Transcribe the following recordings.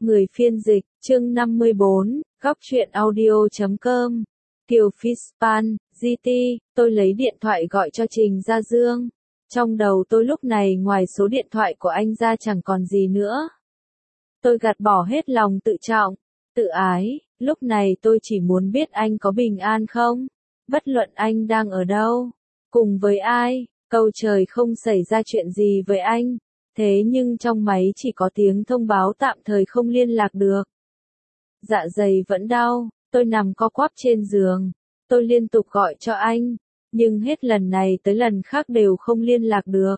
Người phiên dịch, chương 54, góc truyện audio.com. Kiều Fishpan, GT, tôi lấy điện thoại gọi cho Trình Gia Dương. Trong đầu tôi lúc này ngoài số điện thoại của anh ra chẳng còn gì nữa. Tôi gạt bỏ hết lòng tự trọng, tự ái, lúc này tôi chỉ muốn biết anh có bình an không? Bất luận anh đang ở đâu, cùng với ai, cầu trời không xảy ra chuyện gì với anh. Thế nhưng trong máy chỉ có tiếng thông báo tạm thời không liên lạc được. Dạ dày vẫn đau, tôi nằm co quắp trên giường. Tôi liên tục gọi cho anh, nhưng hết lần này tới lần khác đều không liên lạc được.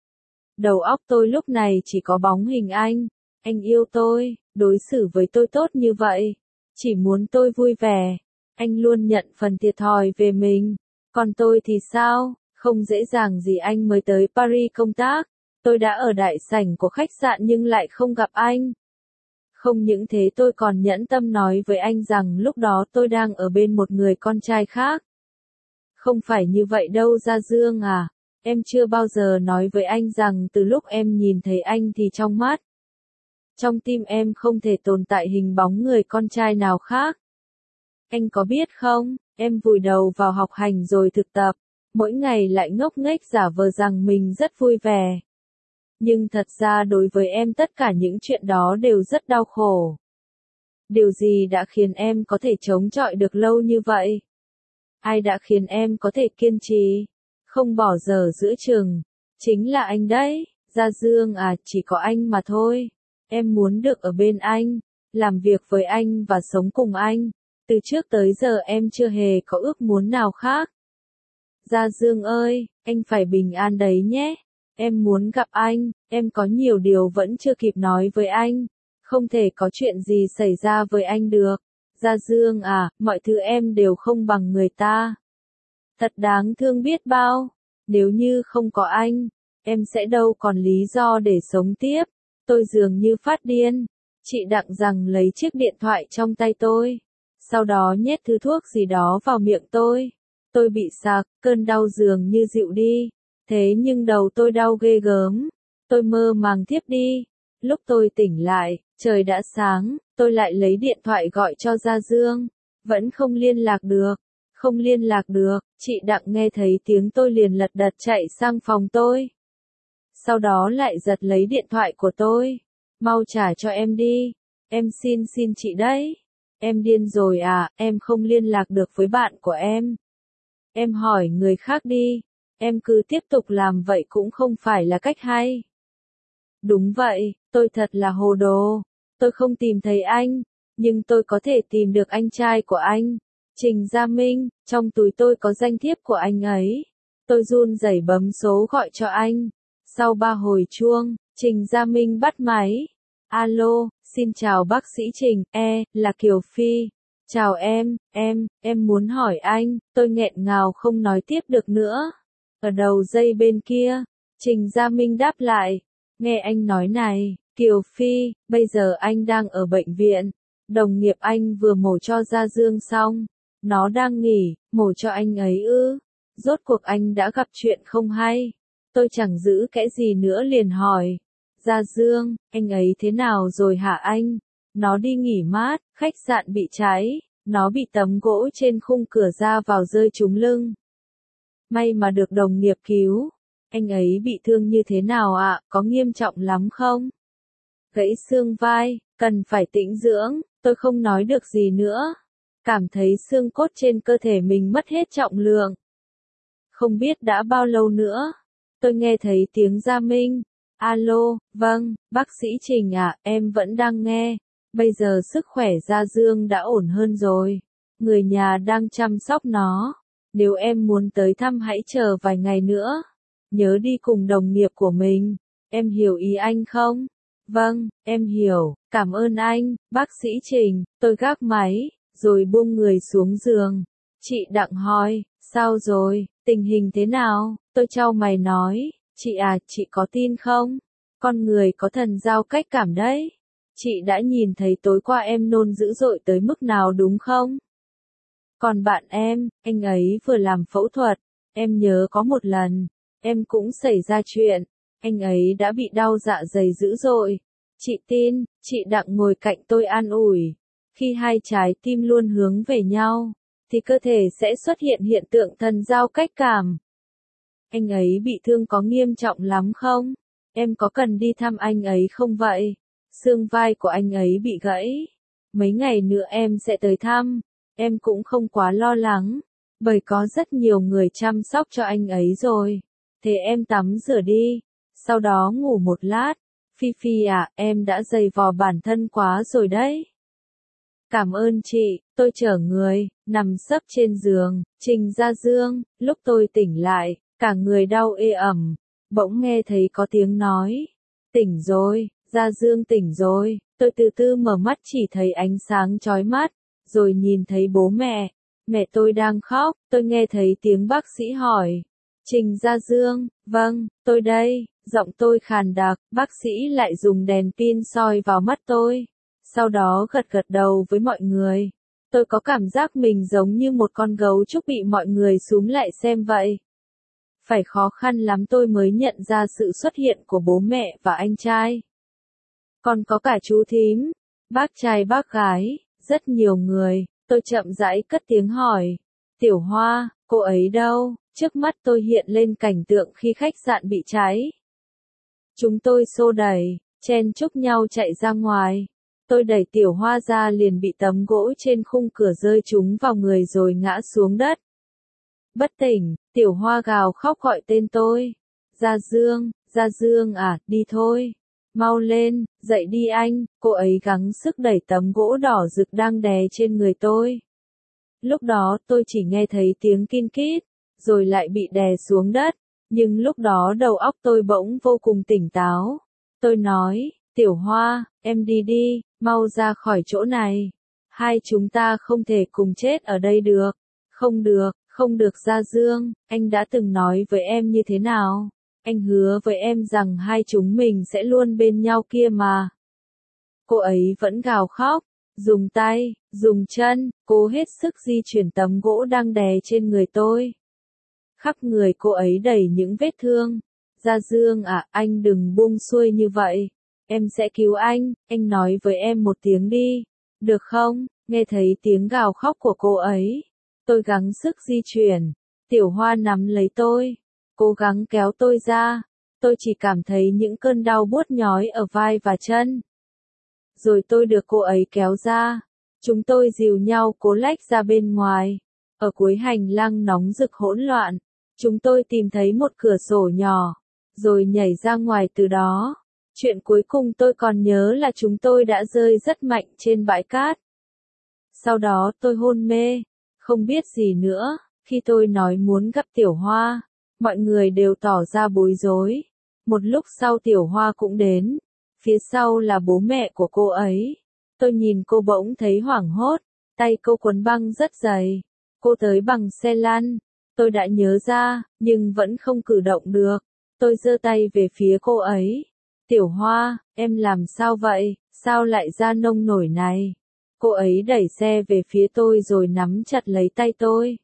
Đầu óc tôi lúc này chỉ có bóng hình anh. Anh yêu tôi, đối xử với tôi tốt như vậy. Chỉ muốn tôi vui vẻ. Anh luôn nhận phần thiệt thòi về mình. Còn tôi thì sao? Không dễ dàng gì anh mới tới Paris công tác. Tôi đã ở đại sảnh của khách sạn nhưng lại không gặp anh. Không những thế tôi còn nhẫn tâm nói với anh rằng lúc đó tôi đang ở bên một người con trai khác. Không phải như vậy đâu Gia Dương à. Em chưa bao giờ nói với anh rằng từ lúc em nhìn thấy anh thì trong mắt, trong tim em không thể tồn tại hình bóng người con trai nào khác. Anh có biết không, em vùi đầu vào học hành rồi thực tập, mỗi ngày lại ngốc nghếch giả vờ rằng mình rất vui vẻ. Nhưng thật ra đối với em tất cả những chuyện đó đều rất đau khổ. Điều gì đã khiến em có thể chống chọi được lâu như vậy? Ai đã khiến em có thể kiên trì, không bỏ dở giữa chừng? Chính là anh đấy, Gia Dương à, chỉ có anh mà thôi. Em muốn được ở bên anh, làm việc với anh và sống cùng anh. Từ trước tới giờ em chưa hề có ước muốn nào khác. Gia Dương ơi, anh phải bình an đấy nhé. Em muốn gặp anh, em có nhiều điều vẫn chưa kịp nói với anh. Không thể có chuyện gì xảy ra với anh được. Gia Dương à, mọi thứ em đều không bằng người ta. Thật đáng thương biết bao. Nếu như không có anh, em sẽ đâu còn lý do để sống tiếp. Tôi dường như phát điên. Chị Đặng rằng lấy chiếc điện thoại trong tay tôi. Sau đó nhét thứ thuốc gì đó vào miệng tôi. Tôi bị sặc, cơn đau dường như dịu đi. Thế nhưng đầu tôi đau ghê gớm. Tôi mơ màng thiếp đi. Lúc tôi tỉnh lại, trời đã sáng, tôi lại lấy điện thoại gọi cho Gia Dương. Vẫn không liên lạc được. Không liên lạc được, chị Đặng nghe thấy tiếng tôi liền lật đật chạy sang phòng tôi. Sau đó lại giật lấy điện thoại của tôi. Mau trả cho em đi. Em xin chị đấy. Em điên rồi à, em không liên lạc được với bạn của em. Em hỏi người khác đi. Em cứ tiếp tục làm vậy cũng không phải là cách hay. Đúng vậy, tôi thật là hồ đồ. Tôi không tìm thấy anh, nhưng tôi có thể tìm được anh trai của anh, Trình Gia Minh. Trong túi tôi có danh thiếp của anh ấy. Tôi run rẩy bấm số gọi cho anh. Sau 3 hồi chuông, Trình Gia Minh bắt máy. Alo, xin chào bác sĩ Trình, là Kiều Phi. Chào em muốn hỏi anh, tôi nghẹn ngào không nói tiếp được nữa. Ở đầu dây bên kia, Trình Gia Minh đáp lại. Nghe anh nói này, Kiều Phi, bây giờ anh đang ở bệnh viện. Đồng nghiệp anh vừa mổ cho Gia Dương xong. Nó đang nghỉ, mổ cho anh ấy ư? Rốt cuộc anh đã gặp chuyện không hay? Tôi chẳng giữ kẽ gì nữa liền hỏi. Gia Dương, anh ấy thế nào rồi hả anh? Nó đi nghỉ mát, khách sạn bị cháy. Nó bị tấm gỗ trên khung cửa ra vào rơi trúng lưng. May mà được đồng nghiệp cứu. Anh ấy bị thương như thế nào ạ? Có nghiêm trọng lắm không? Gãy xương vai, cần phải tĩnh dưỡng. Tôi không nói được gì nữa. Cảm thấy xương cốt trên cơ thể mình mất hết trọng lượng. Không biết đã bao lâu nữa. Tôi nghe thấy tiếng Gia Minh. Alo, vâng, bác sĩ Trình ạ, em vẫn đang nghe. Bây giờ sức khỏe Gia Dương đã ổn hơn rồi. Người nhà đang chăm sóc nó. Nếu em muốn tới thăm hãy chờ vài ngày nữa. Nhớ đi cùng đồng nghiệp của mình. Em hiểu ý anh không? Vâng, em hiểu, cảm ơn anh, bác sĩ Trình. Tôi gác máy, rồi buông người xuống giường. Chị Đặng hỏi, sao rồi, tình hình thế nào? Tôi chau mày nói, chị à, chị có tin không? Con người có thần giao cách cảm đấy. Chị đã nhìn thấy tối qua em nôn dữ dội tới mức nào đúng không? Còn bạn em, anh ấy vừa làm phẫu thuật. Em nhớ có một lần, em cũng xảy ra chuyện. Anh ấy đã bị đau dạ dày dữ dội. Chị tin, chị Đặng ngồi cạnh tôi an ủi. Khi hai trái tim luôn hướng về nhau, thì cơ thể sẽ xuất hiện hiện tượng thần giao cách cảm. Anh ấy bị thương có nghiêm trọng lắm không? Em có cần đi thăm anh ấy không vậy? Xương vai của anh ấy bị gãy. Mấy ngày nữa em sẽ tới thăm. Em cũng không quá lo lắng, bởi có rất nhiều người chăm sóc cho anh ấy rồi. Thế em tắm rửa đi, sau đó ngủ một lát. Phi Phi à, em đã dày vò bản thân quá rồi đấy. Cảm ơn chị, tôi chở người, nằm sấp trên giường, Trình Gia Dương, lúc tôi tỉnh lại, cả người đau ê ẩm, bỗng nghe thấy có tiếng nói. Tỉnh rồi, Gia Dương tỉnh rồi, tôi từ từ mở mắt chỉ thấy ánh sáng chói mắt, rồi nhìn thấy bố mẹ tôi đang khóc, tôi nghe thấy tiếng bác sĩ hỏi. Trình Gia Dương, vâng, tôi đây, giọng tôi khàn đặc, bác sĩ lại dùng đèn pin soi vào mắt tôi. Sau đó gật gật đầu với mọi người. Tôi có cảm giác mình giống như một con gấu trúc bị mọi người xúm lại xem vậy. Phải khó khăn lắm tôi mới nhận ra sự xuất hiện của bố mẹ và anh trai. Còn có cả chú thím, bác trai bác gái, rất nhiều người. Tôi chậm rãi cất tiếng hỏi. Tiểu Hoa, cô ấy đâu? Trước mắt tôi hiện lên cảnh tượng khi khách sạn bị cháy. Chúng tôi xô đẩy, chen chúc nhau chạy ra ngoài. Tôi đẩy Tiểu Hoa ra liền bị tấm gỗ trên khung cửa rơi trúng vào người rồi ngã xuống đất. Bất tỉnh, Tiểu Hoa gào khóc gọi tên tôi. Gia Dương à, đi thôi. Mau lên, dậy đi anh, cô ấy gắng sức đẩy tấm gỗ đỏ rực đang đè trên người tôi. Lúc đó tôi chỉ nghe thấy tiếng kin kít, rồi lại bị đè xuống đất, nhưng lúc đó đầu óc tôi bỗng vô cùng tỉnh táo. Tôi nói, Tiểu Hoa, em đi đi, mau ra khỏi chỗ này. Hai chúng ta không thể cùng chết ở đây được. Không được Gia Dương, anh đã từng nói với em như thế nào? Anh hứa với em rằng hai chúng mình sẽ luôn bên nhau kia mà. Cô ấy vẫn gào khóc, dùng tay, dùng chân, cố hết sức di chuyển tấm gỗ đang đè trên người tôi. Khắp người cô ấy đầy những vết thương. Gia Dương à, anh đừng buông xuôi như vậy. Em sẽ cứu anh nói với em một tiếng đi. Được không? Nghe thấy tiếng gào khóc của cô ấy. Tôi gắng sức di chuyển. Tiểu Hoa nắm lấy tôi, cố gắng kéo tôi ra. Tôi chỉ cảm thấy những cơn đau buốt nhói ở vai và chân. Rồi tôi được cô ấy kéo ra. Chúng tôi dìu nhau cố lách ra bên ngoài. Ở cuối hành lang nóng rực hỗn loạn, chúng tôi tìm thấy một cửa sổ nhỏ, rồi nhảy ra ngoài từ đó. Chuyện cuối cùng tôi còn nhớ là chúng tôi đã rơi rất mạnh trên bãi cát. Sau đó tôi hôn mê, không biết gì nữa. Khi tôi nói muốn gặp Tiểu Hoa, mọi người đều tỏ ra bối rối. Một lúc sau Tiểu Hoa cũng đến. Phía sau là bố mẹ của cô ấy. Tôi nhìn cô bỗng thấy hoảng hốt, tay cô quấn băng rất dày. Cô tới bằng xe lăn. Tôi đã nhớ ra, nhưng vẫn không cử động được. Tôi giơ tay về phía cô ấy. Tiểu Hoa, em làm sao vậy? Sao lại ra nông nổi này? Cô ấy đẩy xe về phía tôi rồi nắm chặt lấy tay tôi.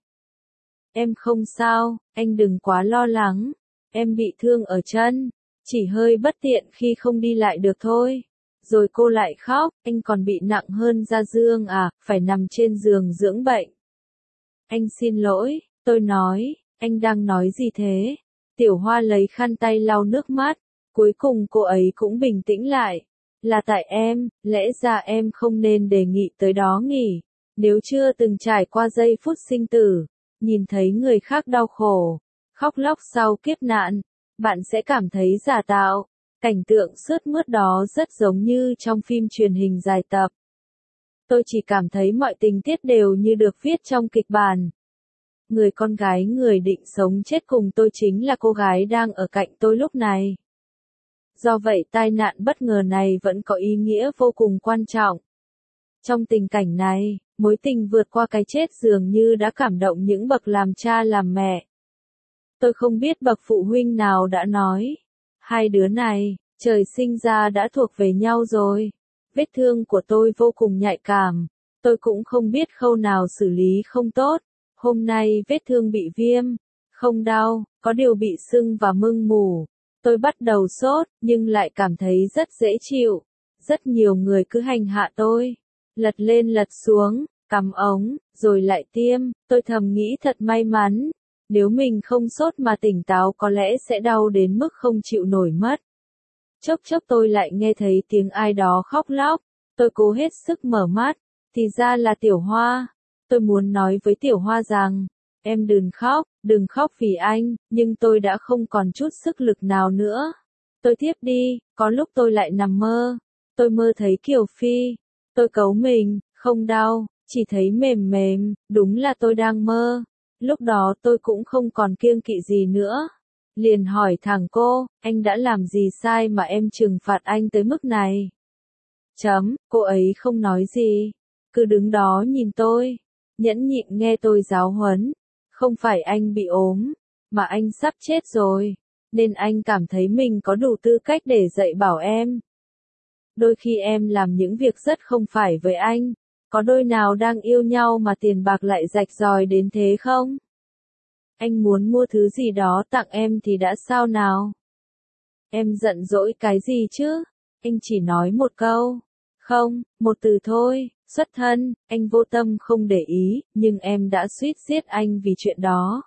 Em không sao, anh đừng quá lo lắng. Em bị thương ở chân, chỉ hơi bất tiện khi không đi lại được thôi. Rồi cô lại khóc, anh còn bị nặng hơn Gia Dương à, phải nằm trên giường dưỡng bệnh. Anh xin lỗi, tôi nói, anh đang nói gì thế? Tiểu Hoa lấy khăn tay lau nước mắt, cuối cùng cô ấy cũng bình tĩnh lại. Là tại em, lẽ ra em không nên đề nghị tới đó nghỉ. Nếu chưa từng trải qua giây phút sinh tử, nhìn thấy người khác đau khổ, khóc lóc sau kiếp nạn, bạn sẽ cảm thấy giả tạo. Cảnh tượng sướt mướt đó rất giống như trong phim truyền hình dài tập. Tôi chỉ cảm thấy mọi tình tiết đều như được viết trong kịch bản. Người con gái người định sống chết cùng tôi chính là cô gái đang ở cạnh tôi lúc này. Do vậy tai nạn bất ngờ này vẫn có ý nghĩa vô cùng quan trọng. Trong tình cảnh này, mối tình vượt qua cái chết dường như đã cảm động những bậc làm cha làm mẹ. Tôi không biết bậc phụ huynh nào đã nói, hai đứa này, trời sinh ra đã thuộc về nhau rồi. Vết thương của tôi vô cùng nhạy cảm, tôi cũng không biết khâu nào xử lý không tốt. Hôm nay vết thương bị viêm, không đau, có điều bị sưng và mưng mủ. Tôi bắt đầu sốt, nhưng lại cảm thấy rất dễ chịu. Rất nhiều người cứ hành hạ tôi. Lật lên lật xuống, cắm ống, rồi lại tiêm. Tôi thầm nghĩ thật may mắn. Nếu mình không sốt mà tỉnh táo có lẽ sẽ đau đến mức không chịu nổi mất. Chốc chốc tôi lại nghe thấy tiếng ai đó khóc lóc. Tôi cố hết sức mở mắt. Thì ra là Tiểu Hoa. Tôi muốn nói với Tiểu Hoa rằng, em đừng khóc vì anh, nhưng tôi đã không còn chút sức lực nào nữa. Tôi thiếp đi, có lúc tôi lại nằm mơ. Tôi mơ thấy Kiều Phi. Tôi cấu mình, không đau, chỉ thấy mềm mềm, đúng là tôi đang mơ. Lúc đó tôi cũng không còn kiêng kỵ gì nữa. Liền hỏi thẳng cô, anh đã làm gì sai mà em trừng phạt anh tới mức này? Cô ấy không nói gì. Cứ đứng đó nhìn tôi, nhẫn nhịn nghe tôi giáo huấn. Không phải anh bị ốm, mà anh sắp chết rồi, nên anh cảm thấy mình có đủ tư cách để dạy bảo em. Đôi khi em làm những việc rất không phải với anh. Có đôi nào đang yêu nhau mà tiền bạc lại rạch ròi đến thế không? Anh muốn mua thứ gì đó tặng em thì đã sao nào? Em giận dỗi cái gì chứ? Anh chỉ nói một câu. Không, một từ thôi, xuất thân. Anh vô tâm không để ý, nhưng em đã suýt giết anh vì chuyện đó.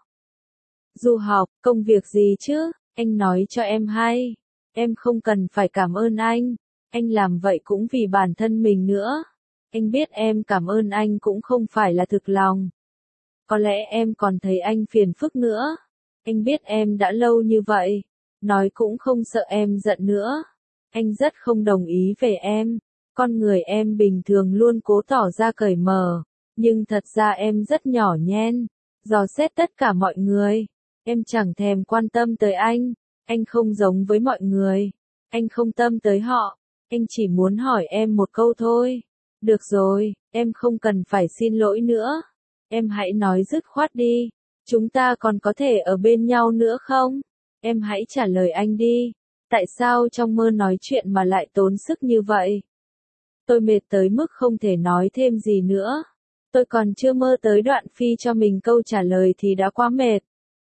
Du học, công việc gì chứ? Anh nói cho em hay. Em không cần phải cảm ơn anh. Anh làm vậy cũng vì bản thân mình nữa. Anh biết em cảm ơn anh cũng không phải là thực lòng. Có lẽ em còn thấy anh phiền phức nữa. Anh biết em đã lâu như vậy. Nói cũng không sợ em giận nữa. Anh rất không đồng ý về em. Con người em bình thường luôn cố tỏ ra cởi mở. Nhưng thật ra em rất nhỏ nhen. Dò xét tất cả mọi người. Em chẳng thèm quan tâm tới anh. Anh không giống với mọi người. Anh không tâm tới họ. Anh chỉ muốn hỏi em một câu thôi. Được rồi, em không cần phải xin lỗi nữa. Em hãy nói dứt khoát đi. Chúng ta còn có thể ở bên nhau nữa không? Em hãy trả lời anh đi. Tại sao trong mơ nói chuyện mà lại tốn sức như vậy? Tôi mệt tới mức không thể nói thêm gì nữa. Tôi còn chưa mơ tới đoạn Phi cho mình câu trả lời thì đã quá mệt.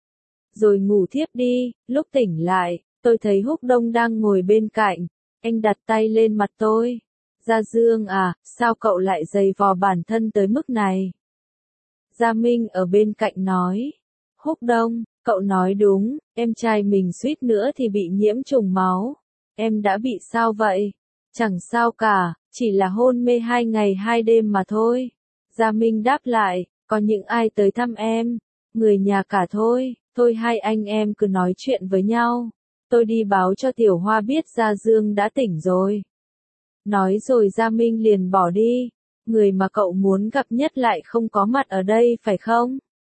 Rồi ngủ thiếp đi, lúc tỉnh lại, tôi thấy Húc Đông đang ngồi bên cạnh. Anh đặt tay lên mặt tôi. Gia Dương à, sao cậu lại giày vò bản thân tới mức này? Gia Minh ở bên cạnh nói. Húc Đông, cậu nói đúng, em trai mình suýt nữa thì bị nhiễm trùng máu. Em đã bị sao vậy? Chẳng sao cả, chỉ là hôn mê 2 ngày 2 đêm mà thôi. Gia Minh đáp lại, có những ai tới thăm em? Người nhà cả thôi, thôi hai anh em cứ nói chuyện với nhau. Tôi đi báo cho Tiểu Hoa biết Gia Dương đã tỉnh rồi. Nói rồi Gia Minh liền bỏ đi. Người mà cậu muốn gặp nhất lại không có mặt ở đây phải không?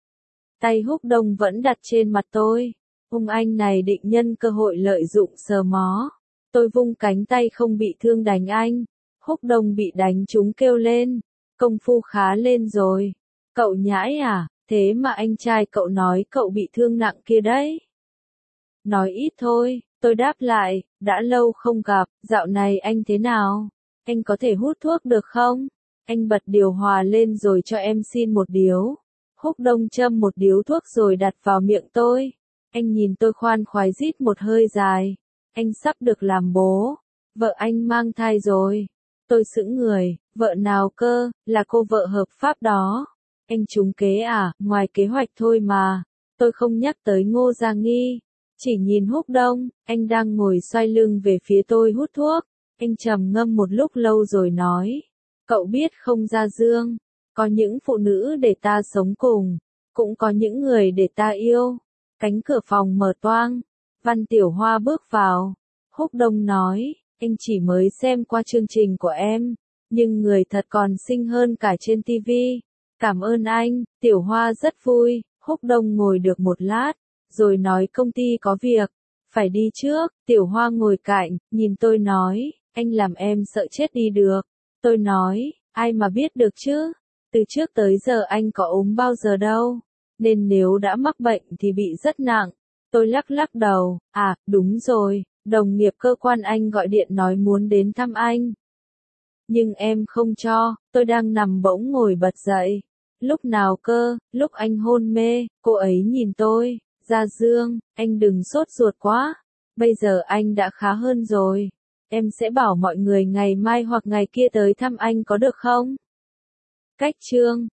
Tay Húc Đông vẫn đặt trên mặt tôi. Hung anh này định nhân cơ hội lợi dụng sờ mó. Tôi vung cánh tay không bị thương đánh anh. Húc Đông bị đánh trúng kêu lên. Công phu khá lên rồi. Cậu nhãi à, thế mà anh trai cậu nói cậu bị thương nặng kia đấy. Nói ít thôi, tôi đáp lại, đã lâu không gặp, dạo này anh thế nào? Anh có thể hút thuốc được không? Anh bật điều hòa lên rồi cho em xin một điếu. Húc Đông châm một điếu thuốc rồi đặt vào miệng tôi. Anh nhìn tôi khoan khoái rít một hơi dài. Anh sắp được làm bố. Vợ anh mang thai rồi. Tôi sững người, vợ nào cơ, là cô vợ hợp pháp đó. Anh trúng kế à, ngoài kế hoạch thôi mà. Tôi không nhắc tới Ngô Gia Nghi. Chỉ nhìn Húc Đông, anh đang ngồi xoay lưng về phía tôi hút thuốc. Anh trầm ngâm một lúc lâu rồi nói. Cậu biết không Gia Dương, có những phụ nữ để ta sống cùng, cũng có những người để ta yêu. Cánh cửa phòng mở toang, Văn Tiểu Hoa bước vào. Húc Đông nói, anh chỉ mới xem qua chương trình của em, nhưng người thật còn xinh hơn cả trên tivi. Cảm ơn anh, Tiểu Hoa rất vui. Húc Đông ngồi được một lát, rồi nói công ty có việc, phải đi trước. Tiểu Hoa ngồi cạnh, nhìn tôi nói, anh làm em sợ chết đi được. Tôi nói, ai mà biết được chứ, từ trước tới giờ anh có ốm bao giờ đâu, nên nếu đã mắc bệnh thì bị rất nặng. Tôi lắc lắc đầu, à, đúng rồi, đồng nghiệp cơ quan anh gọi điện nói muốn đến thăm anh. Nhưng em không cho, tôi đang nằm bỗng ngồi bật dậy. Lúc nào cơ, lúc anh hôn mê, cô ấy nhìn tôi, Gia Dương, anh đừng sốt ruột quá, bây giờ anh đã khá hơn rồi. em sẽ bảo mọi người ngày mai hoặc ngày kia tới thăm anh có được không? Cách chương